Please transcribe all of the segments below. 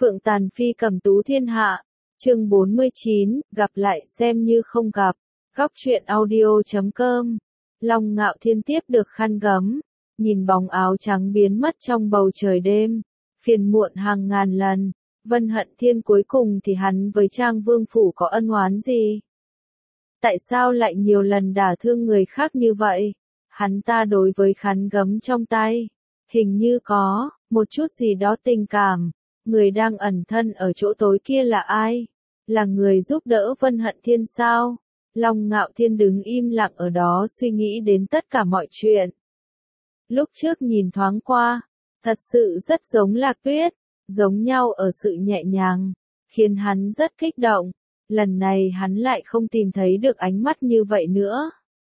Phượng Tàn Phi cầm tú thiên hạ, chương 49, gặp lại xem như không gặp. Góc truyện audio.com. Long Ngạo Thiên tiếp được khăn gấm, nhìn bóng áo trắng biến mất trong bầu trời đêm, phiền muộn hàng ngàn lần. Vân Hận Thiên cuối cùng thì hắn với Trang Vương Phủ có ân oán gì? Tại sao lại nhiều lần đả thương người khác như vậy? Hắn ta đối với khăn gấm trong tay, hình như có một chút gì đó tình cảm. Người đang ẩn thân ở chỗ tối kia là ai? Là người giúp đỡ Vân Hận Thiên sao? Long Ngạo Thiên đứng im lặng ở đó suy nghĩ đến tất cả mọi chuyện. Lúc trước nhìn thoáng qua, thật sự rất giống Lạc Tuyết, giống nhau ở sự nhẹ nhàng, khiến hắn rất kích động. Lần này hắn lại không tìm thấy được ánh mắt như vậy nữa.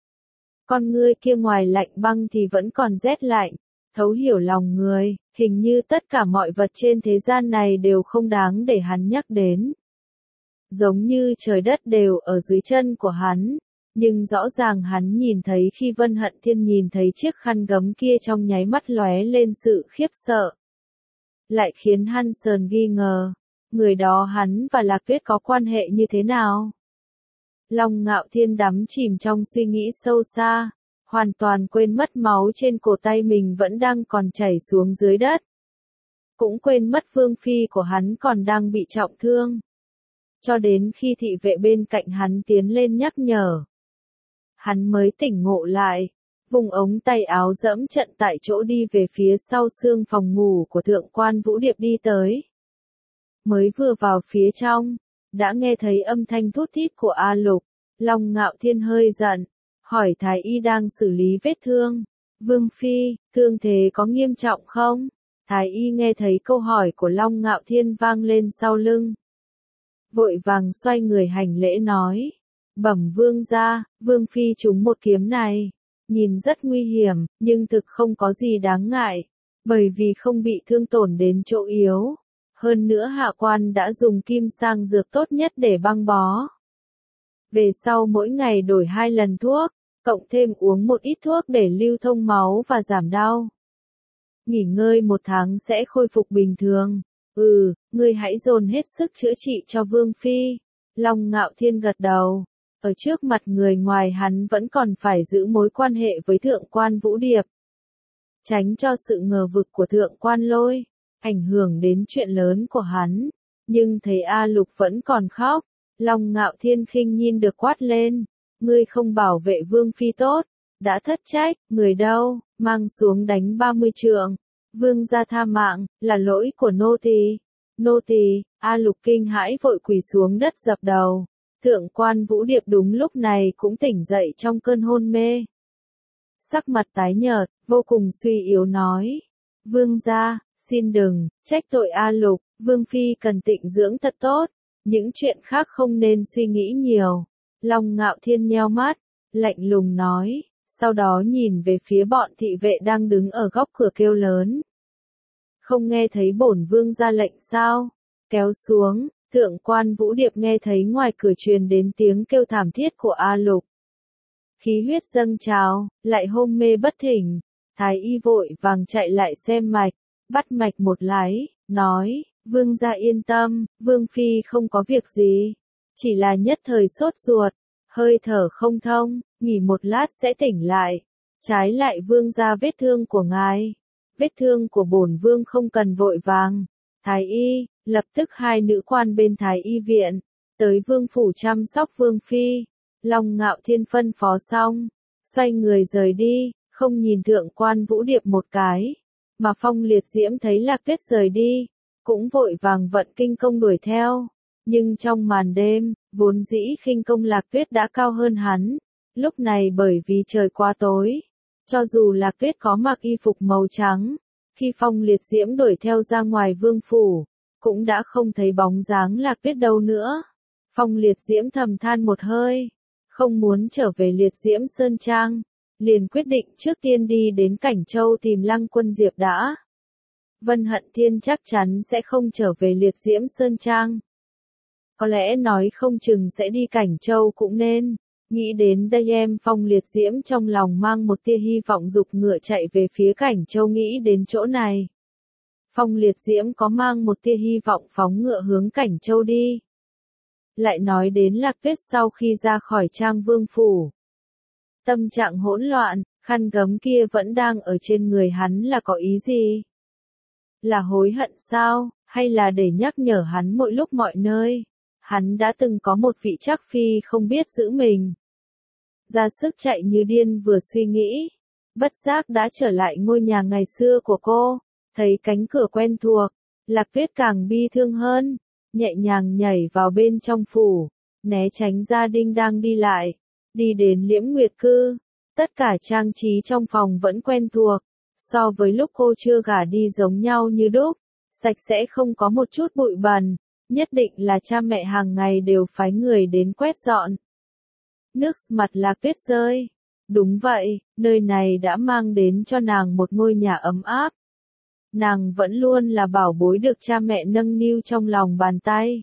Con ngươi kia ngoài lạnh băng thì vẫn còn rét lạnh, thấu hiểu lòng người, hình như tất cả mọi vật trên thế gian này đều không đáng để hắn nhắc đến. Giống như trời đất đều ở dưới chân của hắn, nhưng rõ ràng hắn nhìn thấy khi Vân Hận Thiên nhìn thấy chiếc khăn gấm kia trong nháy mắt lóe lên sự khiếp sợ. Lại khiến hắn sờn nghi ngờ, người đó hắn và Lạc Tuyết có quan hệ như thế nào? Long Ngạo Thiên đắm chìm trong suy nghĩ sâu xa, hoàn toàn quên mất máu trên cổ tay mình vẫn đang còn chảy xuống dưới đất. Cũng quên mất vương phi của hắn còn đang bị trọng thương. Cho đến khi thị vệ bên cạnh hắn tiến lên nhắc nhở, hắn mới tỉnh ngộ lại, vùng ống tay áo dẫm trận tại chỗ đi về phía sau xương phòng ngủ của Thượng quan Vũ Điệp đi tới. Mới vừa vào phía trong, đã nghe thấy âm thanh thút thít của A Lục. Long Ngạo Thiên hơi giận, hỏi thái y đang xử lý vết thương. Vương phi, thương thế có nghiêm trọng không? Thái y nghe thấy câu hỏi của Long Ngạo Thiên vang lên sau lưng, vội vàng xoay người hành lễ nói, bẩm vương gia, vương phi trúng một kiếm này, nhìn rất nguy hiểm, nhưng thực không có gì đáng ngại, bởi vì không bị thương tổn đến chỗ yếu. Hơn nữa hạ quan đã dùng kim sang dược tốt nhất để băng bó. Về sau mỗi ngày đổi 2 lần thuốc, cộng thêm uống một ít thuốc để lưu thông máu và giảm đau. Nghỉ ngơi 1 tháng sẽ khôi phục bình thường. Ngươi hãy dồn hết sức chữa trị cho Vương Phi. Long Ngạo Thiên gật đầu. Ở trước mặt người ngoài hắn vẫn còn phải giữ mối quan hệ với Thượng quan Vũ Điệp. Tránh cho sự ngờ vực của Thượng quan Lôi ảnh hưởng đến chuyện lớn của hắn. Nhưng thấy A Lục vẫn còn khóc, Long Ngạo Thiên khinh nhìn được quát lên, ngươi không bảo vệ Vương Phi tốt, đã thất trách, người đâu, mang xuống đánh 30 trượng. Vương gia tha mạng, là lỗi của nô tỳ. Nô tỳ. A Lục kinh hãi vội quỳ xuống đất dập đầu. Thượng quan Vũ Điệp đúng lúc này cũng tỉnh dậy trong cơn hôn mê. Sắc mặt tái nhợt, vô cùng suy yếu nói, vương gia, xin đừng trách tội A Lục, Vương Phi cần tịnh dưỡng thật tốt, những chuyện khác không nên suy nghĩ nhiều. Long Ngạo Thiên nheo mắt, lạnh lùng nói, sau đó nhìn về phía bọn thị vệ đang đứng ở góc cửa kêu lớn. Không nghe thấy bổn vương ra lệnh sao? Kéo xuống. Thượng quan Vũ Điệp nghe thấy ngoài cửa truyền đến tiếng kêu thảm thiết của A Lục. Khí huyết dâng trào, lại hôn mê bất tỉnh. Thái y vội vàng chạy lại xem mạch, bắt mạch một lái, nói, vương gia yên tâm, Vương Phi không có việc gì. Chỉ là nhất thời sốt ruột, hơi thở không thông, nghỉ một lát sẽ tỉnh lại. Trái lại vương gia vết thương của ngài, vết thương của bổn vương không cần vội vàng. Thái y, lập tức 2 nữ quan bên Thái y viện, tới vương phủ chăm sóc Vương Phi. Long Ngạo Thiên phân phó xong, xoay người rời đi, không nhìn Thượng quan Vũ Điệp một cái. Mà Phong Liệt Diễm thấy Lạc Tuyết rời đi, cũng vội vàng vận kinh công đuổi theo. Nhưng trong màn đêm, vốn dĩ khinh công Lạc Tuyết đã cao hơn hắn. Lúc này bởi vì trời quá tối, cho dù Lạc Tuyết có mặc y phục màu trắng, khi Phong Liệt Diễm đuổi theo ra ngoài vương phủ, cũng đã không thấy bóng dáng Lạc Tuyết đâu nữa. Phong Liệt Diễm thầm than một hơi, không muốn trở về Liệt Diễm Sơn Trang, liền quyết định trước tiên đi đến Cảnh Châu tìm Lăng Quân Diệp đã. Vân Hận Thiên chắc chắn sẽ không trở về Liệt Diễm Sơn Trang. Có lẽ nói không chừng sẽ đi Cảnh Châu cũng nên. Nghĩ đến đây Phong Liệt Diễm trong lòng mang một tia hy vọng giục ngựa chạy về phía Cảnh Châu nghĩ đến chỗ này. Phong Liệt Diễm có mang một tia hy vọng phóng ngựa hướng Cảnh Châu đi. Lại nói đến Lạc Tuyết sau khi ra khỏi Trang Vương phủ. Tâm trạng hỗn loạn, khăn gấm kia vẫn đang ở trên người hắn là có ý gì? Là hối hận sao, hay là để nhắc nhở hắn mọi lúc mọi nơi? Hắn đã từng có một vị trắc phi không biết giữ mình. Ra sức chạy như điên vừa suy nghĩ. Bất giác đã trở lại ngôi nhà ngày xưa của cô. Thấy cánh cửa quen thuộc, Lạc Tuyết càng bi thương hơn. Nhẹ nhàng nhảy vào bên trong phủ. Né tránh gia đình đang đi lại. Đi đến Liễm Nguyệt Cư. Tất cả trang trí trong phòng vẫn quen thuộc. So với lúc cô chưa gả đi giống nhau như đúc. Sạch sẽ không có một chút bụi bẩn. Nhất định là cha mẹ hàng ngày đều phái người đến quét dọn. Nước mặt Lạc Tuyết rơi. Đúng vậy, nơi này đã mang đến cho nàng một ngôi nhà ấm áp. Nàng vẫn luôn là bảo bối được cha mẹ nâng niu trong lòng bàn tay.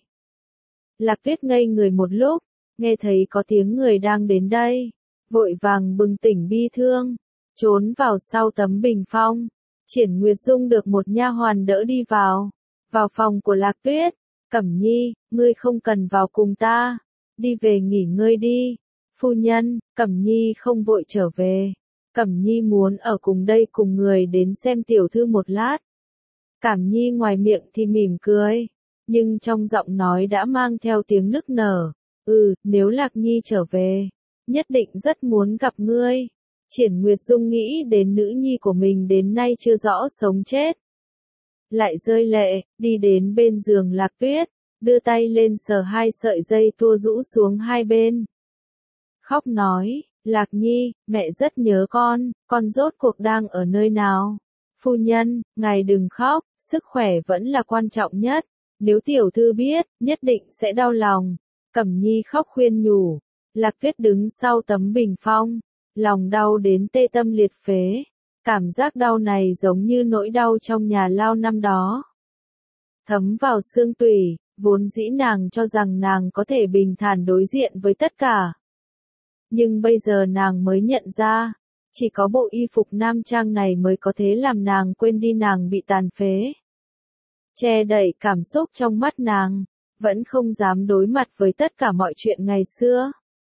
Lạc Tuyết ngây người một lúc, nghe thấy có tiếng người đang đến đây. Vội vàng bừng tỉnh bi thương, trốn vào sau tấm bình phong. Triển Nguyệt Dung được một nha hoàn đỡ đi vào. Vào phòng của Lạc Tuyết. Cẩm Nhi, ngươi không cần vào cùng ta. Đi về nghỉ ngơi đi. Phu nhân, Cẩm Nhi không vội trở về. Cẩm Nhi muốn ở cùng đây cùng người đến xem tiểu thư một lát. Cẩm Nhi ngoài miệng thì mỉm cười. Nhưng trong giọng nói đã mang theo tiếng nức nở. Nếu Lạc Nhi trở về. Nhất định rất muốn gặp ngươi. Triển Nguyệt Dung nghĩ đến nữ nhi của mình đến nay chưa rõ sống chết. Lại rơi lệ, đi đến bên giường Lạc Tuyết, đưa tay lên sờ hai sợi dây tua rũ xuống hai bên. Khóc nói, Lạc Nhi, mẹ rất nhớ con rốt cuộc đang ở nơi nào? Phu nhân, ngài đừng khóc, sức khỏe vẫn là quan trọng nhất. Nếu tiểu thư biết, nhất định sẽ đau lòng. Cẩm Nhi khóc khuyên nhủ. Lạc Tuyết đứng sau tấm bình phong, lòng đau đến tê tâm liệt phế. Cảm giác đau này giống như nỗi đau trong nhà lao năm đó. Thấm vào xương tủy, vốn dĩ nàng cho rằng nàng có thể bình thản đối diện với tất cả. Nhưng bây giờ nàng mới nhận ra, chỉ có bộ y phục nam trang này mới có thể làm nàng quên đi nàng bị tàn phế. Che đậy cảm xúc trong mắt nàng, vẫn không dám đối mặt với tất cả mọi chuyện ngày xưa.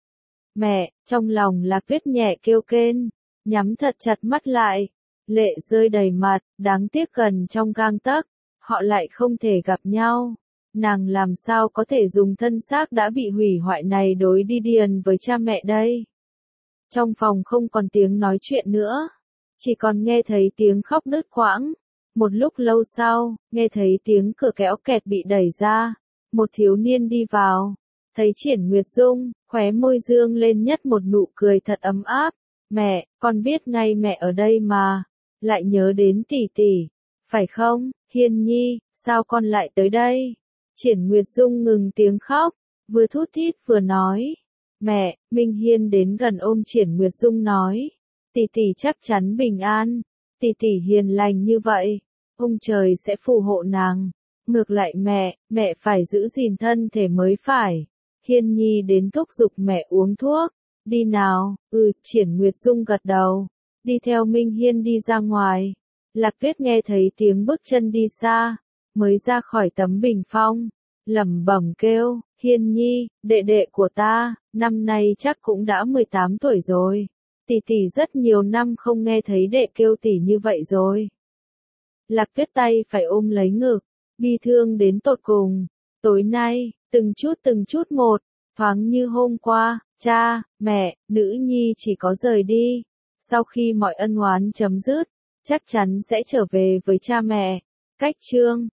Mẹ, trong lòng Lạc Tuyết nhẹ kêu kên, nhắm thật chặt mắt lại, lệ rơi đầy mặt, đáng tiếc gần trong gang tấc, họ lại không thể gặp nhau. Nàng làm sao có thể dùng thân xác đã bị hủy hoại này đối đi điền với cha mẹ đây. Trong phòng không còn tiếng nói chuyện nữa, chỉ còn nghe thấy tiếng khóc đứt quãng. Một lúc lâu sau, nghe thấy tiếng cửa kéo kẹt bị đẩy ra, một thiếu niên đi vào, thấy Triển Nguyệt Dung, khóe môi dương lên nhất một nụ cười thật ấm áp. Mẹ, con biết ngay mẹ ở đây mà, lại nhớ đến tỷ tỷ, phải không, Hiên Nhi, sao con lại tới đây? Triển Nguyệt Dung ngừng tiếng khóc, vừa thút thít vừa nói. Mẹ, Minh Hiên đến gần ôm Triển Nguyệt Dung nói. Tỷ tỷ chắc chắn bình an, tỷ tỷ hiền lành như vậy, ông trời sẽ phù hộ nàng. Ngược lại mẹ phải giữ gìn thân thể mới phải. Hiên Nhi đến thúc giục mẹ uống thuốc. Đi nào, Triển Nguyệt Dung gật đầu. Đi theo Minh Hiên đi ra ngoài. Lạc Tuyết nghe thấy tiếng bước chân đi xa, mới ra khỏi tấm bình phong. Lẩm bẩm kêu, Hiên Nhi, đệ đệ của ta, năm nay chắc cũng đã 18 tuổi rồi. Tỷ tỷ rất nhiều năm không nghe thấy đệ kêu tỷ như vậy rồi. Lạc Tuyết tay phải ôm lấy ngực, bi thương đến tột cùng. Tối nay, từng chút một, thoáng như hôm qua, cha, mẹ, nữ nhi chỉ có rời đi. Sau khi mọi ân oán chấm dứt, chắc chắn sẽ trở về với cha mẹ. Cách chương